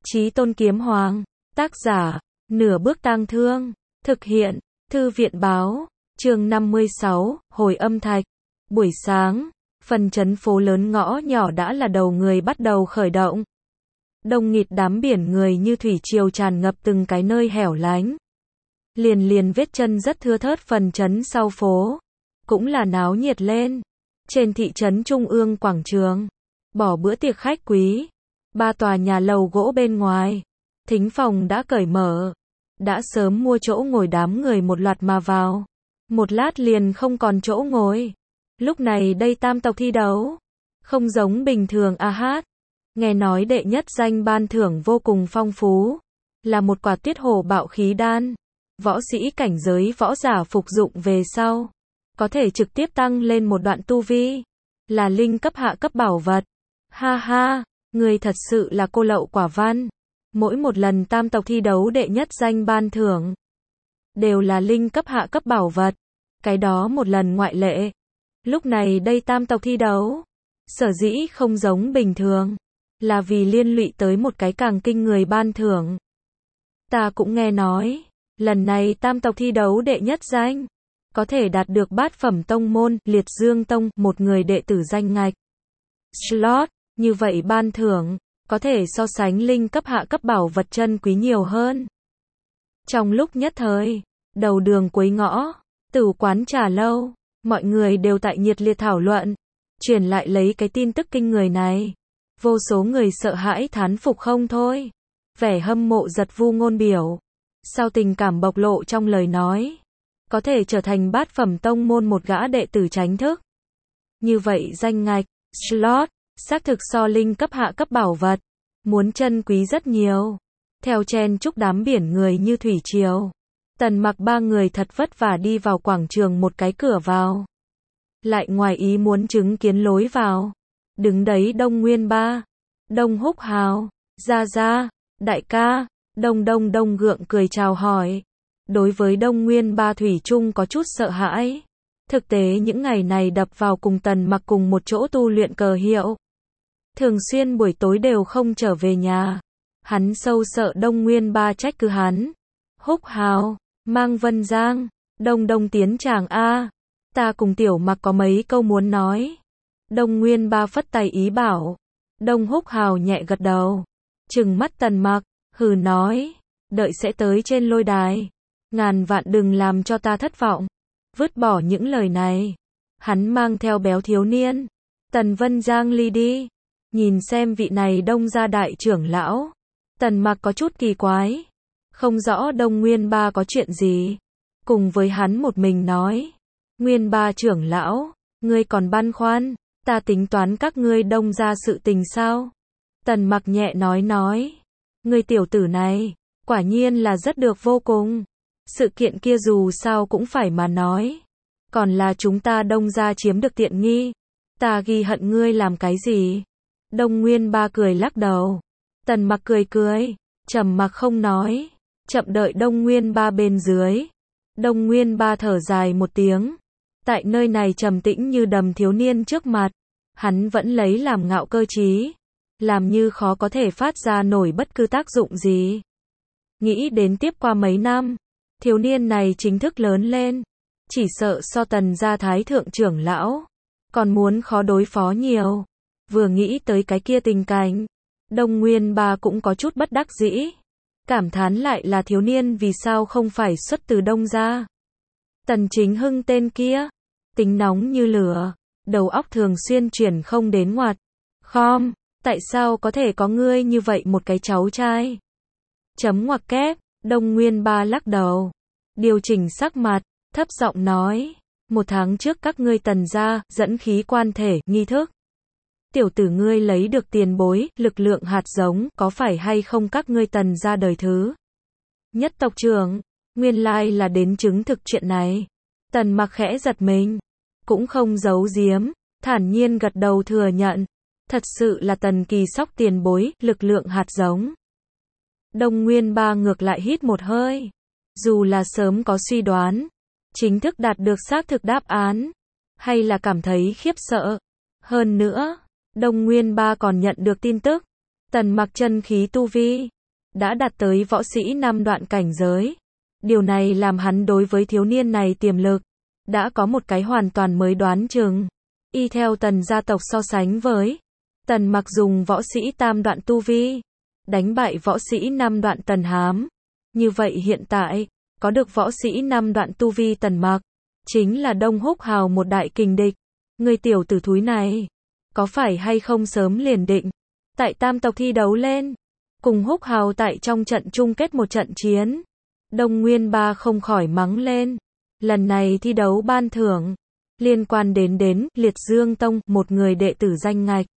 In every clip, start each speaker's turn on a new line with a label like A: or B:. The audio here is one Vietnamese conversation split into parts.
A: Chí Tôn Kiếm Hoàng, tác giả, Nửa Bước Tang Thương, thực hiện, Thư viện báo, chương 56, hồi âm thạch. Buổi sáng, phần trấn phố lớn ngõ nhỏ đã là đầu người bắt đầu khởi động. Đông nghịt đám biển người như thủy triều tràn ngập từng cái nơi hẻo lánh. Liền vết chân rất thưa thớt phần trấn sau phố, cũng là náo nhiệt lên. Trên thị trấn trung ương quảng trường, bỏ bữa tiệc khách quý, 3 tòa nhà lầu gỗ bên ngoài, thính phòng đã cởi mở, đã sớm mua chỗ ngồi đám người một loạt mà vào. Một lát liền không còn chỗ ngồi. Lúc này đây tam tộc thi đấu, không giống bình thường hát. Nghe nói đệ nhất danh ban thưởng vô cùng phong phú, là một quả tuyết hồ bạo khí đan. Võ sĩ cảnh giới võ giả phục dụng về sau, có thể trực tiếp tăng lên một đoạn tu vi, là linh cấp hạ cấp bảo vật. Ha ha, người thật sự là cô lậu quả văn. Mỗi một lần tam tộc thi đấu đệ nhất danh ban thưởng, đều là linh cấp hạ cấp bảo vật. Cái đó một lần ngoại lệ. Lúc này đây tam tộc thi đấu, sở dĩ không giống bình thường, là vì liên lụy tới một cái càng kinh người ban thưởng. Ta cũng nghe nói, lần này tam tộc thi đấu đệ nhất danh, có thể đạt được bát phẩm tông môn, Liệt Dương Tông, một người đệ tử danh ngạch. Slot, như vậy ban thưởng, có thể so sánh linh cấp hạ cấp bảo vật chân quý nhiều hơn. Trong lúc nhất thời, đầu đường cuối ngõ, tử quán trà lâu, mọi người đều tại nhiệt liệt thảo luận, truyền lại lấy cái tin tức kinh người này. Vô số người sợ hãi thán phục không thôi, vẻ hâm mộ giật vu ngôn biểu. Sao tình cảm bộc lộ trong lời nói, có thể trở thành bát phẩm tông môn một gã đệ tử chính thức. Như vậy danh ngạch, slot, xác thực so linh cấp hạ cấp bảo vật, muốn chân quý rất nhiều. Theo chen chúc đám biển người như thủy triều, Tần Mặc 3 người thật vất vả đi vào quảng trường một cái cửa vào. Lại ngoài ý muốn chứng kiến lối vào, đứng đấy Đông Nguyên Ba, Đông Húc Hào, Gia, đại ca, Đông gượng cười chào hỏi. Đối với Đông Nguyên Ba thủy chung có chút sợ hãi. Thực tế những ngày này đập vào cùng Tần Mặc cùng một chỗ tu luyện cờ hiệu, thường xuyên buổi tối đều không trở về nhà. Hắn sâu sợ Đông Nguyên Ba trách cứ hắn. Húc Hào, Mang Vân Giang, Đông tiến tràng a, ta cùng Tiểu Mặc có mấy câu muốn nói. Đông Nguyên Ba phất tay ý bảo. Đông Húc Hào nhẹ gật đầu, trừng mắt Tần Mặc, hừ nói, đợi sẽ tới trên lôi đài, ngàn vạn đừng làm cho ta thất vọng. Vứt bỏ những lời này, hắn mang theo béo thiếu niên, Tần Vân Giang ly đi. Nhìn xem vị này Đông gia đại trưởng lão, Tần Mặc có chút kỳ quái, không rõ Đông Nguyên Ba có chuyện gì. Cùng với hắn một mình nói, Nguyên Ba trưởng lão, ngươi còn băn khoăn, ta tính toán các ngươi Đông gia sự tình sao? Tần Mặc nhẹ nói, ngươi tiểu tử này, quả nhiên là rất được vô cùng. Sự kiện kia dù sao cũng phải mà nói, còn là chúng ta Đông gia chiếm được tiện nghi, ta ghi hận ngươi làm cái gì? Đông Nguyên Ba cười lắc đầu. Tần Mặc cười, trầm mặc không nói, chậm đợi Đông Nguyên Ba bên dưới. Đông Nguyên Ba thở dài một tiếng, tại nơi này trầm tĩnh như đầm thiếu niên trước mặt, hắn vẫn lấy làm ngạo cơ trí, làm như khó có thể phát ra nổi bất cứ tác dụng gì. Nghĩ đến tiếp qua mấy năm, thiếu niên này chính thức lớn lên, chỉ sợ so Tần gia thái thượng trưởng lão, còn muốn khó đối phó nhiều. Vừa nghĩ tới cái kia tình cảnh, Đông Nguyên Ba cũng có chút bất đắc dĩ, cảm thán lại là thiếu niên vì sao không phải xuất từ Đông gia. Tần Chính Hưng tên kia, tính nóng như lửa, đầu óc thường xuyên chuyển không đến ngoặt. Khom, tại sao có thể có ngươi như vậy một cái cháu trai? Chấm ngoặc kép, Đông Nguyên Ba lắc đầu, điều chỉnh sắc mặt, thấp giọng nói, 1 tháng trước các ngươi Tần gia dẫn khí quan thể nghi thức. Tiểu tử ngươi lấy được tiền bối, lực lượng hạt giống, có phải hay không các ngươi Tần gia đời thứ nhất tộc trưởng? Nguyên lai là đến chứng thực chuyện này. Tần Mặc khẽ giật mình, cũng không giấu giếm, thản nhiên gật đầu thừa nhận, thật sự là Tần Kỳ Sóc tiền bối, lực lượng hạt giống. Đông Nguyên Ba ngược lại hít một hơi, dù là sớm có suy đoán, chính thức đạt được xác thực đáp án, hay là cảm thấy khiếp sợ. Hơn nữa, Đông Nguyên Ba còn nhận được tin tức, Tần Mặc chân khí tu vi đã đạt tới võ sĩ 5 đoạn cảnh giới. Điều này làm hắn đối với thiếu niên này tiềm lực đã có một cái hoàn toàn mới đoán chừng. Y theo Tần gia tộc so sánh với Tần Mặc dùng võ sĩ tam đoạn tu vi đánh bại võ sĩ 5 đoạn Tần Hám. Như vậy hiện tại, có được võ sĩ 5 đoạn tu vi Tần Mặc, chính là Đông Húc Hào một đại kình địch. Người tiểu tử thúi này, có phải hay không sớm liền định, tại tam tộc thi đấu lên, cùng Húc Hào tại trong trận chung kết một trận chiến. Đông Nguyên Ba không khỏi mắng lên. Lần này thi đấu ban thưởng, liên quan đến Liệt Dương Tông, một người đệ tử danh ngạch.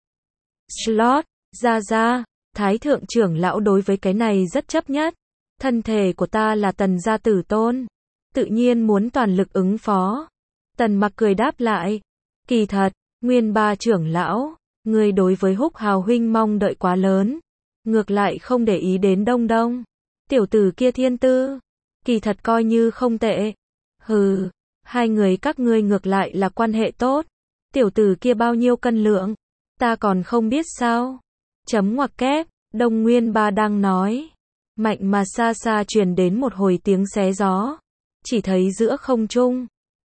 A: Slot, ra, Thái thượng trưởng lão đối với cái này rất chấp nhất. Thân thể của ta là Tần gia tử tôn, tự nhiên muốn toàn lực ứng phó. Tần Mặc cười đáp lại. Kỳ thật, Nguyên Ba trưởng lão, người đối với Húc Hào huynh mong đợi quá lớn. Ngược lại không để ý đến Đông Đông. Tiểu tử kia thiên tư, kỳ thật coi như không tệ. Hừ, hai người các ngươi ngược lại là quan hệ tốt. Tiểu tử kia bao nhiêu cân lượng, ta còn không biết sao. Chấm ngoặc kép, Đông Nguyên Ba đang nói. Mạnh mà xa xa truyền đến một hồi tiếng xé gió. Chỉ thấy giữa không trung,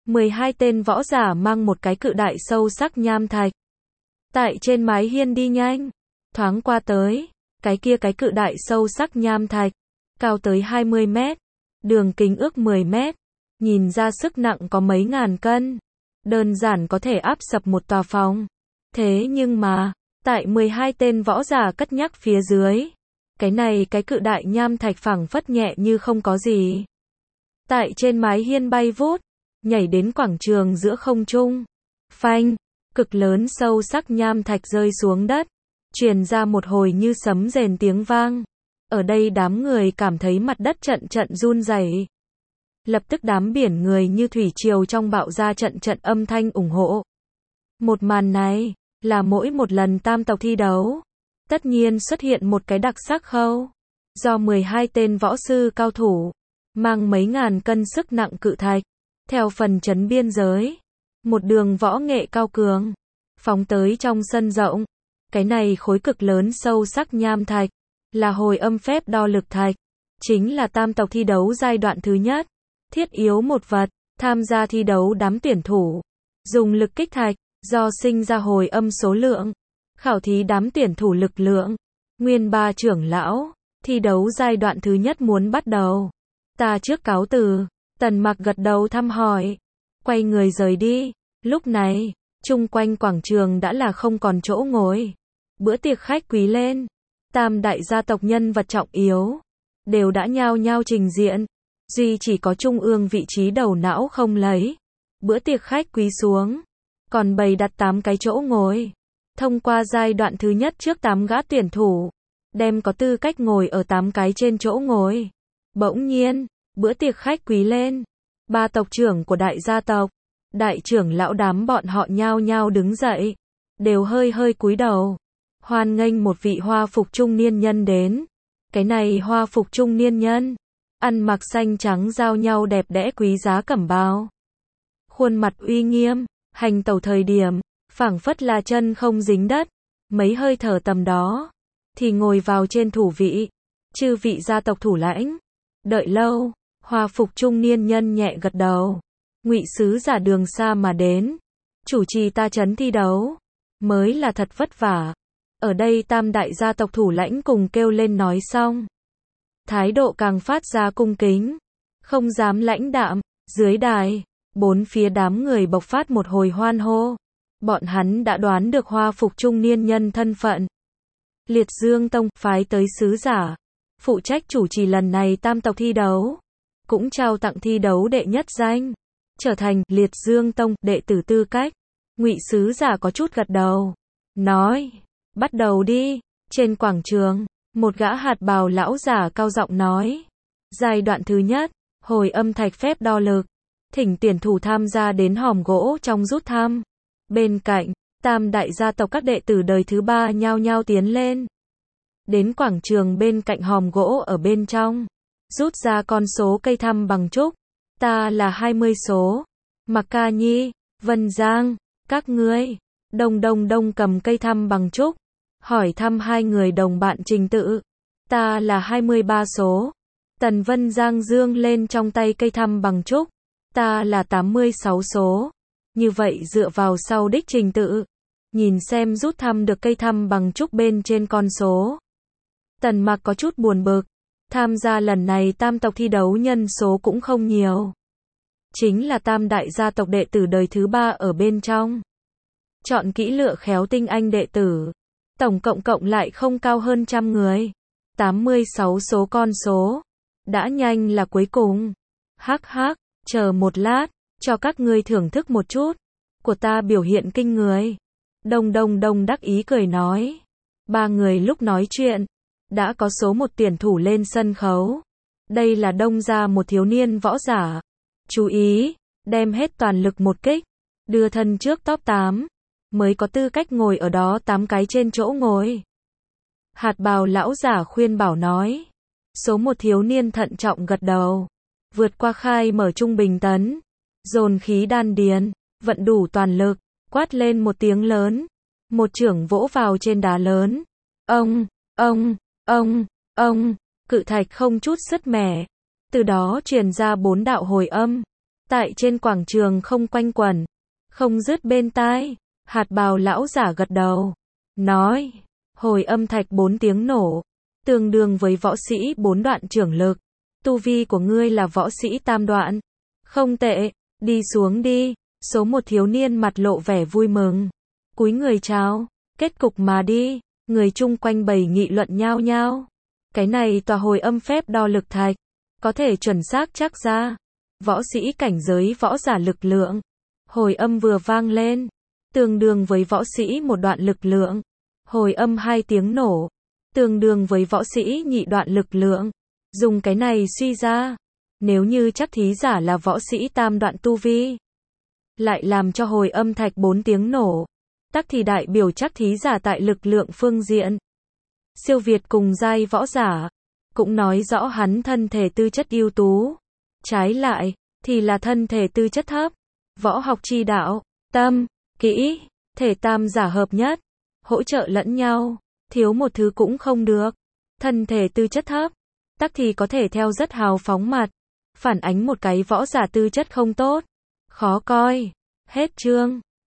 A: 12 tên võ giả mang một cái cự đại sâu sắc nham thạch. Tại trên mái hiên đi nhanh, thoáng qua tới, cái cự đại sâu sắc nham thạch, cao tới 20 mét, đường kính ước 10 mét, nhìn ra sức nặng có mấy ngàn cân, đơn giản có thể áp sập một tòa phòng. Thế nhưng mà, tại 12 tên võ giả cất nhắc phía dưới, cái cự đại nham thạch phẳng phất nhẹ như không có gì. Tại trên mái hiên bay vút, nhảy đến quảng trường giữa không trung. Phanh, cực lớn sâu sắc nham thạch rơi xuống đất, truyền ra một hồi như sấm rền tiếng vang. Ở đây đám người cảm thấy mặt đất trận trận run rẩy. Lập tức đám biển người như thủy triều trong bạo ra trận trận âm thanh ủng hộ. Một màn này, là mỗi một lần tam tộc thi đấu, tất nhiên xuất hiện một cái đặc sắc khâu. Do 12 tên võ sư cao thủ, mang mấy ngàn cân sức nặng cự thạch, theo phần trấn biên giới, một đường võ nghệ cao cường, phóng tới trong sân rộng. Cái này khối cực lớn sâu sắc nham thạch, là hồi âm phép đo lực thạch, chính là tam tộc thi đấu giai đoạn thứ nhất. Thiết yếu một vật, tham gia thi đấu đám tuyển thủ, dùng lực kích thạch, do sinh ra hồi âm số lượng, khảo thí đám tuyển thủ lực lượng. Nguyên Ba trưởng lão, thi đấu giai đoạn thứ nhất muốn bắt đầu. Ta trước cáo từ. Tần Mặc gật đầu thăm hỏi, quay người rời đi. Lúc này, chung quanh quảng trường đã là không còn chỗ ngồi. Bữa tiệc khách quý lên, tam đại gia tộc nhân vật trọng yếu, đều đã nhao nhao trình diện. Duy chỉ có trung ương vị trí đầu não không lấy. Bữa tiệc khách quý xuống, còn bày đặt 8 cái chỗ ngồi. Thông qua giai đoạn thứ nhất trước 8 gã tuyển thủ, đem có tư cách ngồi ở 8 cái trên chỗ ngồi. Bỗng nhiên, bữa tiệc khách quý lên. 3 tộc trưởng của đại gia tộc, đại trưởng lão đám bọn họ nhao nhao đứng dậy, đều hơi cúi đầu, hoan nghênh một vị hoa phục trung niên nhân đến. Cái này hoa phục trung niên nhân, ăn mặc xanh trắng giao nhau đẹp đẽ quý giá cẩm bào, khuôn mặt uy nghiêm, hành tẩu thời điểm, phảng phất là chân không dính đất. Mấy hơi thở tầm đó, thì ngồi vào trên thủ vị. Chư vị gia tộc thủ lãnh, đợi lâu. Hoa phục trung niên nhân nhẹ gật đầu. Ngụy sứ giả đường xa mà đến, chủ trì ta trấn thi đấu, mới là thật vất vả. Ở đây tam đại gia tộc thủ lãnh cùng kêu lên nói xong, thái độ càng phát ra cung kính, không dám lãnh đạm. Dưới đài, bốn phía đám người bộc phát một hồi hoan hô. Bọn hắn đã đoán được hoa phục trung niên nhân thân phận. Liệt Dương Tông phái tới sứ giả, phụ trách chủ trì lần này tam tộc thi đấu, cũng trao tặng thi đấu đệ nhất danh, trở thành Liệt Dương Tông đệ tử tư cách. Ngụy sứ giả có chút gật đầu, nói, bắt đầu đi. Trên quảng trường, một gã hạt bào lão giả cao giọng nói, giai đoạn thứ nhất, hồi âm thạch phép đo lực, thỉnh tuyển thủ tham gia đến hòm gỗ trong rút thăm. Bên cạnh, tam đại gia tộc các đệ tử đời thứ 3 nhao nhao tiến lên, đến quảng trường bên cạnh hòm gỗ ở bên trong, rút ra con số cây thăm bằng trúc. Ta là 20 số. Mạc Ca Nhi, Vân Giang, các ngươi. Đông cầm cây thăm bằng trúc, hỏi thăm hai người đồng bạn trình tự. Ta là 23 số. Tần Vân Giang dương lên trong tay cây thăm bằng trúc. Ta là 86 số. Như vậy dựa vào sau đích trình tự. Nhìn xem rút thăm được cây thăm bằng trúc bên trên con số. Tần Mặc có chút buồn bực. Tham gia lần này tam tộc thi đấu nhân số cũng không nhiều. Chính là tam đại gia tộc đệ tử đời thứ 3 ở bên trong. Chọn kỹ lựa khéo tinh anh đệ tử. Tổng cộng lại không cao hơn 100 người. 86 số con số. Đã nhanh là cuối cùng. Hắc hắc, chờ một lát, cho các ngươi thưởng thức một chút. Của ta biểu hiện kinh người. Đông đắc ý cười nói. Ba người lúc nói chuyện. Đã có số một tuyển thủ lên sân khấu. Đây là Đông gia một thiếu niên võ giả. Chú ý, đem hết toàn lực một kích. Đưa thân trước top 8. Mới có tư cách ngồi ở đó 8 cái trên chỗ ngồi. Hạt bào lão giả khuyên bảo nói. Số một thiếu niên thận trọng gật đầu. Vượt qua khai mở trung bình tấn. Dồn khí đan điền. Vận đủ toàn lực. Quát lên một tiếng lớn. Một chưởng vỗ vào trên đá lớn. Ông. Cự thạch không chút sứt mẻ. Từ đó truyền ra 4 đạo hồi âm. Tại trên quảng trường không quanh quẩn. Không dứt bên tai. Hạt bào lão giả gật đầu. Nói. Hồi âm thạch 4 tiếng nổ. Tương đương với võ sĩ 4 đoạn trưởng lực. Tu vi của ngươi là võ sĩ tam đoạn. Không tệ. Đi xuống đi. Số một thiếu niên mặt lộ vẻ vui mừng. Cúi người chào. Kết cục mà đi. Người chung quanh bầy nghị luận nhao nhao. Cái này tòa hồi âm phép đo lực thạch. Có thể chuẩn xác chắc ra. Võ sĩ cảnh giới võ giả lực lượng. Hồi âm vừa vang lên. Tương đương với võ sĩ một đoạn lực lượng. Hồi âm 2 tiếng nổ. Tương đương với võ sĩ nhị đoạn lực lượng. Dùng cái này suy ra. Nếu như chắc thí giả là võ sĩ tam đoạn tu vi. Lại làm cho hồi âm thạch 4 tiếng nổ. Tắc thì đại biểu chắc thí giả tại lực lượng phương diện. Siêu việt cùng giai võ giả. Cũng nói rõ hắn thân thể tư chất ưu tú. Trái lại, thì là thân thể tư chất thấp. Võ học chi đạo, tâm, kỹ, thể tam giả hợp nhất. Hỗ trợ lẫn nhau. Thiếu một thứ cũng không được. Thân thể tư chất thấp. Tắc thì có thể theo rất hào phóng mặt. Phản ánh một cái võ giả tư chất không tốt. Khó coi. Hết chương.